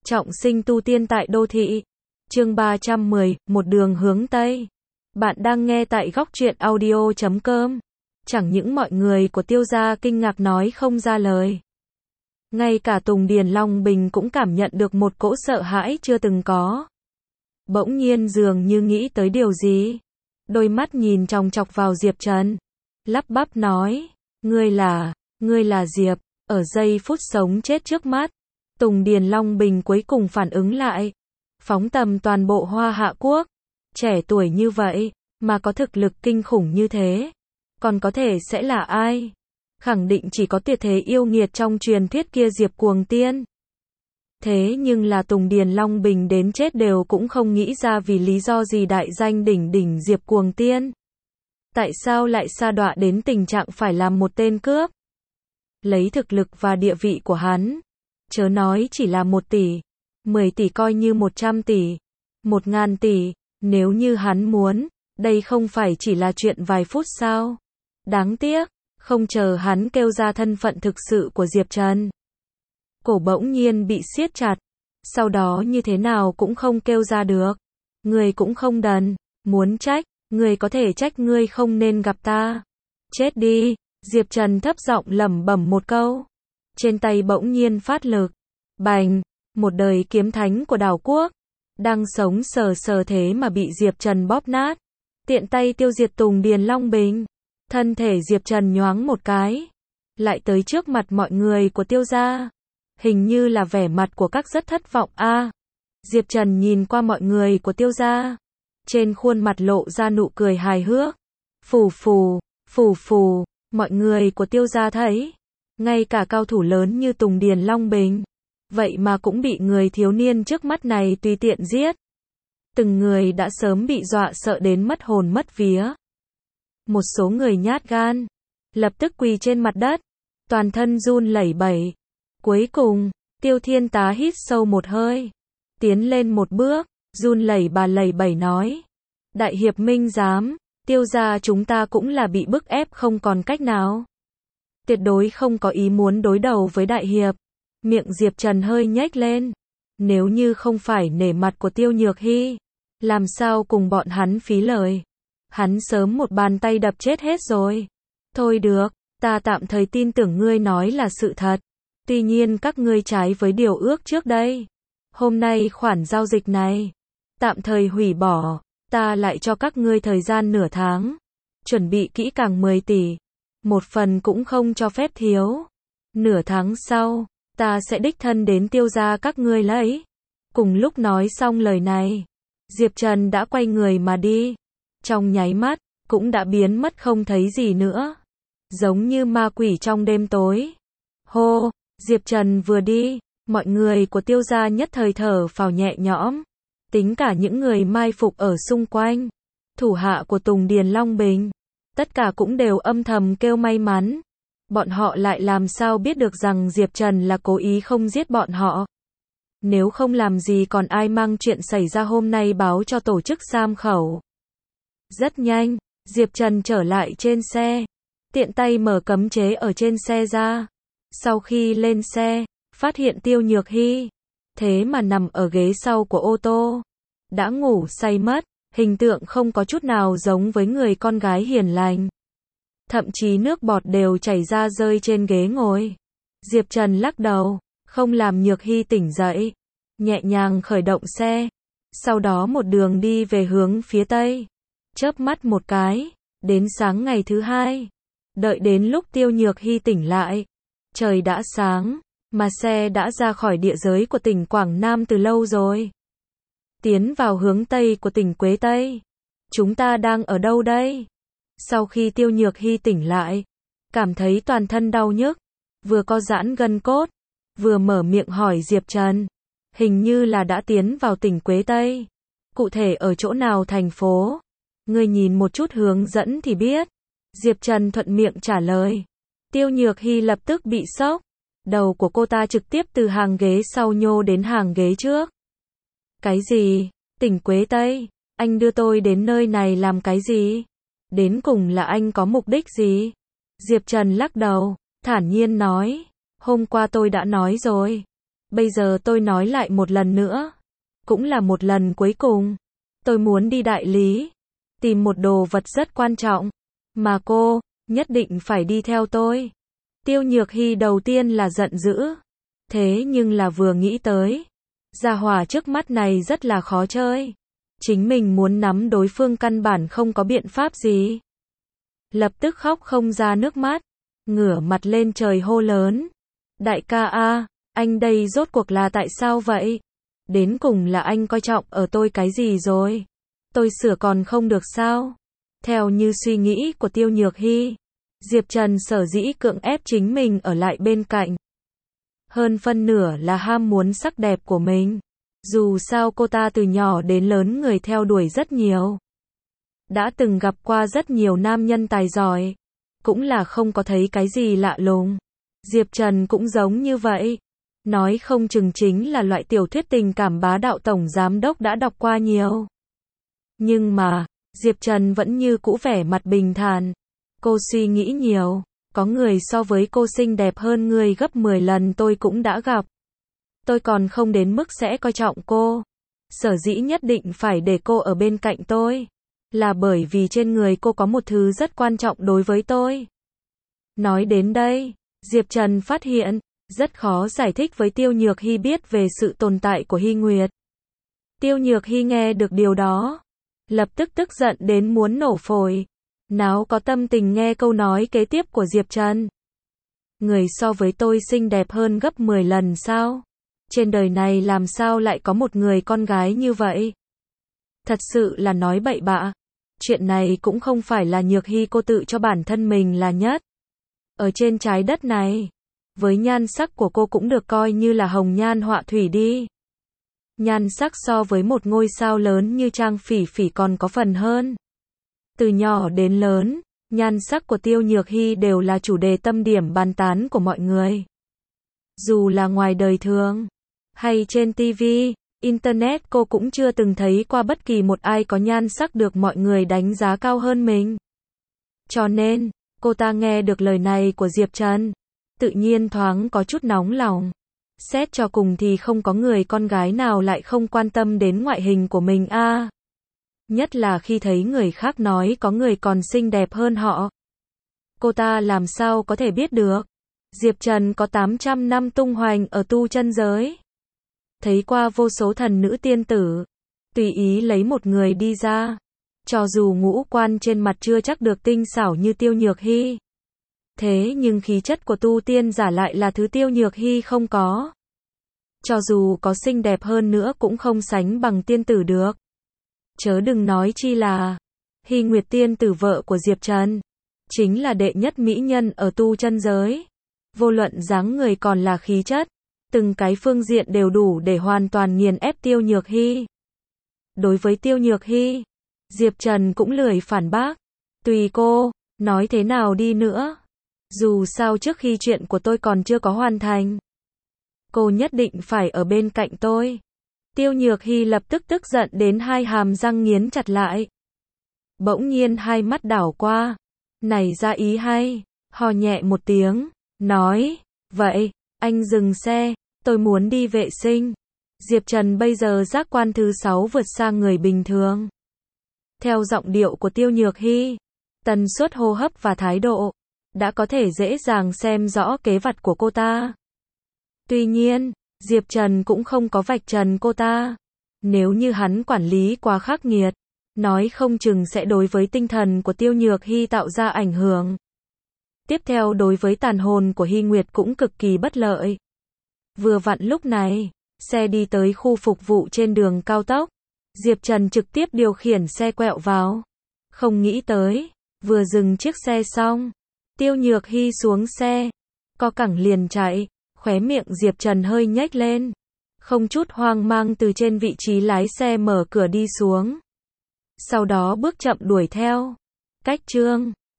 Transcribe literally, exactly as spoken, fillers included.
Trọng sinh tu tiên tại đô thị. Chương ba trăm mười, một đường hướng Tây. Bạn đang nghe tại góc truyện audio chấm com. Chẳng những mọi người của Tiêu gia kinh ngạc nói không ra lời. Ngay cả Tùng Điền Long Bình cũng cảm nhận được một cỗ sợ hãi chưa từng có. Bỗng nhiên dường như nghĩ tới điều gì. Đôi mắt nhìn chòng chọc vào Diệp Trần. Lắp bắp nói, ngươi là, ngươi là Diệp. Ở giây phút sống chết trước mắt, Tùng Điền Long Bình cuối cùng phản ứng lại. Phóng tầm toàn bộ Hoa Hạ Quốc, trẻ tuổi như vậy, mà có thực lực kinh khủng như thế, còn có thể sẽ là ai? Khẳng định chỉ có tuyệt thế yêu nghiệt trong truyền thuyết kia Diệp Cuồng Tiên. Thế nhưng là Tùng Điền Long Bình đến chết đều cũng không nghĩ ra vì lý do gì đại danh đỉnh đỉnh Diệp Cuồng Tiên. Tại sao lại sa đọa đến tình trạng phải làm một tên cướp? Lấy thực lực và địa vị của hắn, chớ nói chỉ là một tỷ, mười tỷ coi như một trăm tỷ, một ngàn tỷ, nếu như hắn muốn, đây không phải chỉ là chuyện vài phút sao? Đáng tiếc, không chờ hắn kêu ra thân phận thực sự của Diệp Trần. Cổ bỗng nhiên bị siết chặt, sau đó như thế nào cũng không kêu ra được. Người cũng không đần, muốn trách, người có thể trách ngươi không nên gặp ta. Chết đi, Diệp Trần thấp giọng lẩm bẩm một câu. Trên tay bỗng nhiên phát lực. Bành, một đời kiếm thánh của đảo quốc. Đang sống sờ sờ thế mà bị Diệp Trần bóp nát. Tiện tay tiêu diệt Tùng Điền Long Bình. Thân thể Diệp Trần nhoáng một cái. Lại tới trước mặt mọi người của Tiêu gia. Hình như là vẻ mặt của các rất thất vọng a. À, Diệp Trần nhìn qua mọi người của Tiêu gia. Trên khuôn mặt lộ ra nụ cười hài hước. Phù phù, phù phù, mọi người của Tiêu gia thấy. Ngay cả cao thủ lớn như Tùng Điền Long Bình. Vậy mà cũng bị người thiếu niên trước mắt này tùy tiện giết. Từng người đã sớm bị dọa sợ đến mất hồn mất vía. Một số người nhát gan, lập tức quỳ trên mặt đất, toàn thân run lẩy bẩy. Cuối cùng, Tiêu Thiên Tá hít sâu một hơi, tiến lên một bước, run lẩy bà lẩy bẩy nói. Đại hiệp minh giám, Tiêu gia chúng ta cũng là bị bức ép không còn cách nào. Tuyệt đối không có ý muốn đối đầu với đại hiệp. Miệng Diệp Trần hơi nhếch lên. Nếu như không phải nể mặt của Tiêu Nhược Hy, làm sao cùng bọn hắn phí lời. Hắn sớm một bàn tay đập chết hết rồi. Thôi được, ta tạm thời tin tưởng ngươi nói là sự thật. Tuy nhiên các ngươi trái với điều ước trước đây. Hôm nay khoản giao dịch này tạm thời hủy bỏ. Ta lại cho các ngươi thời gian nửa tháng. Chuẩn bị kỹ càng mười tỷ. Một phần cũng không cho phép thiếu. Nửa tháng sau, ta sẽ đích thân đến Tiêu gia các ngươi lấy. Cùng lúc nói xong lời này, Diệp Trần đã quay người mà đi. Trong nháy mắt, cũng đã biến mất không thấy gì nữa. Giống như ma quỷ trong đêm tối. Hô, Diệp Trần vừa đi, mọi người của Tiêu gia nhất thời thở phào nhẹ nhõm. Tính cả những người mai phục ở xung quanh. Thủ hạ của Tùng Điền Long Bình. Tất cả cũng đều âm thầm kêu may mắn. Bọn họ lại làm sao biết được rằng Diệp Trần là cố ý không giết bọn họ. Nếu không làm gì còn ai mang chuyện xảy ra hôm nay báo cho tổ chức Sam Khẩu. Rất nhanh, Diệp Trần trở lại trên xe. Tiện tay mở cấm chế ở trên xe ra. Sau khi lên xe, phát hiện Tiêu Nhược Hy. Thế mà nằm ở ghế sau của ô tô. Đã ngủ say mất, hình tượng không có chút nào giống với người con gái hiền lành. Thậm chí nước bọt đều chảy ra rơi trên ghế ngồi. Diệp Trần lắc đầu, không làm Nhược Hy tỉnh dậy. Nhẹ nhàng khởi động xe. Sau đó một đường đi về hướng phía tây. Chớp mắt một cái, đến sáng ngày thứ hai. Đợi đến lúc Tiêu Nhược Hy tỉnh lại. Trời đã sáng, mà xe đã ra khỏi địa giới của tỉnh Quảng Nam từ lâu rồi. Tiến vào hướng tây của tỉnh Quế Tây. Chúng ta đang ở đâu đây? Sau khi Tiêu Nhược Hy tỉnh lại, cảm thấy toàn thân đau nhức, vừa co giãn gân cốt, vừa mở miệng hỏi Diệp Trần. Hình như là đã tiến vào tỉnh Quế Tây. Cụ thể ở chỗ nào thành phố? Ngươi nhìn một chút hướng dẫn thì biết. Diệp Trần thuận miệng trả lời. Tiêu Nhược Hy lập tức bị sốc. Đầu của cô ta trực tiếp từ hàng ghế sau nhô đến hàng ghế trước. Cái gì? Tỉnh Quế Tây? Anh đưa tôi đến nơi này làm cái gì? Đến cùng là anh có mục đích gì? Diệp Trần lắc đầu, thản nhiên nói. Hôm qua tôi đã nói rồi. Bây giờ tôi nói lại một lần nữa. Cũng là một lần cuối cùng. Tôi muốn đi đại lý. Tìm một đồ vật rất quan trọng. Mà cô, nhất định phải đi theo tôi. Tiêu Nhược Hy đầu tiên là giận dữ. Thế nhưng là vừa nghĩ tới. Gia hỏa trước mắt này rất là khó chơi. Chính mình muốn nắm đối phương căn bản không có biện pháp gì. Lập tức khóc không ra nước mắt. Ngửa mặt lên trời hô lớn. Đại ca a, anh đây rốt cuộc là tại sao vậy? Đến cùng là anh coi trọng ở tôi cái gì rồi? Tôi sửa còn không được sao? Theo như suy nghĩ của Tiêu Nhược Hy, Diệp Trần sở dĩ cưỡng ép chính mình ở lại bên cạnh. Hơn phân nửa là ham muốn sắc đẹp của mình. Dù sao cô ta từ nhỏ đến lớn người theo đuổi rất nhiều. Đã từng gặp qua rất nhiều nam nhân tài giỏi. Cũng là không có thấy cái gì lạ lùng. Diệp Trần cũng giống như vậy. Nói không chừng chính là loại tiểu thuyết tình cảm bá đạo tổng giám đốc đã đọc qua nhiều. Nhưng mà, Diệp Trần vẫn như cũ vẻ mặt bình thản. Cô suy nghĩ nhiều. Có người so với cô xinh đẹp hơn người gấp mười lần tôi cũng đã gặp. Tôi còn không đến mức sẽ coi trọng cô. Sở dĩ nhất định phải để cô ở bên cạnh tôi. Là bởi vì trên người cô có một thứ rất quan trọng đối với tôi. Nói đến đây, Diệp Trần phát hiện, rất khó giải thích với Tiêu Nhược Hy biết về sự tồn tại của Hy Nguyệt. Tiêu Nhược Hy nghe được điều đó. Lập tức tức giận đến muốn nổ phổi. Nào có tâm tình nghe câu nói kế tiếp của Diệp Trần. Người so với tôi xinh đẹp hơn gấp mười lần sao? Trên đời này làm sao lại có một người con gái như vậy? Thật sự là nói bậy bạ. Chuyện này cũng không phải là Nhược Hy cô tự cho bản thân mình là nhất. Ở trên trái đất này, với nhan sắc của cô cũng được coi như là hồng nhan họa thủy đi. Nhan sắc so với một ngôi sao lớn như Trang Phỉ Phỉ còn có phần hơn. Từ nhỏ đến lớn, nhan sắc của Tiêu Nhược Hy đều là chủ đề tâm điểm bàn tán của mọi người. Dù là ngoài đời thường, hay trên ti vi, Internet cô cũng chưa từng thấy qua bất kỳ một ai có nhan sắc được mọi người đánh giá cao hơn mình. Cho nên, cô ta nghe được lời này của Diệp Trần, tự nhiên thoáng có chút nóng lòng. Xét cho cùng thì không có người con gái nào lại không quan tâm đến ngoại hình của mình a. À, nhất là khi thấy người khác nói có người còn xinh đẹp hơn họ. Cô ta làm sao có thể biết được. Diệp Trần có tám trăm năm tung hoành ở tu chân giới. Thấy qua vô số thần nữ tiên tử. Tùy ý lấy một người đi ra. Cho dù ngũ quan trên mặt chưa chắc được tinh xảo như Tiêu Nhược Hy. Thế nhưng khí chất của tu tiên giả lại là thứ Tiêu Nhược Hy không có. Cho dù có xinh đẹp hơn nữa cũng không sánh bằng tiên tử được. Chớ đừng nói chi là Hy Nguyệt tiên tử vợ của Diệp Trần. Chính là đệ nhất mỹ nhân ở tu chân giới. Vô luận dáng người còn là khí chất. Từng cái phương diện đều đủ để hoàn toàn nghiền ép Tiêu Nhược Hy. Đối với Tiêu Nhược Hy, Diệp Trần cũng lười phản bác. Tùy cô, nói thế nào đi nữa. Dù sao trước khi chuyện của tôi còn chưa có hoàn thành. Cô nhất định phải ở bên cạnh tôi. Tiêu Nhược Hy lập tức tức giận đến hai hàm răng nghiến chặt lại. Bỗng nhiên hai mắt đảo qua. Nảy ra ý hay. Hò nhẹ một tiếng. Nói. Vậy, anh dừng xe. Tôi muốn đi vệ sinh. Diệp Trần bây giờ giác quan thứ sáu vượt sang người bình thường. Theo giọng điệu của Tiêu Nhược Hy, tần suất hô hấp và thái độ, đã có thể dễ dàng xem rõ kế vặt của cô ta. Tuy nhiên, Diệp Trần cũng không có vạch trần cô ta. Nếu như hắn quản lý quá khắc nghiệt, nói không chừng sẽ đối với tinh thần của Tiêu Nhược Hy tạo ra ảnh hưởng. Tiếp theo đối với tàn hồn của Hy Nguyệt cũng cực kỳ bất lợi. Vừa vặn lúc này, xe đi tới khu phục vụ trên đường cao tốc. Diệp Trần trực tiếp điều khiển xe quẹo vào. Không nghĩ tới, vừa dừng chiếc xe xong, Tiêu Nhược Hy xuống xe, co cẳng liền chạy, khóe miệng Diệp Trần hơi nhếch lên. Không chút hoang mang từ trên vị trí lái xe mở cửa đi xuống. Sau đó bước chậm đuổi theo. Cách chương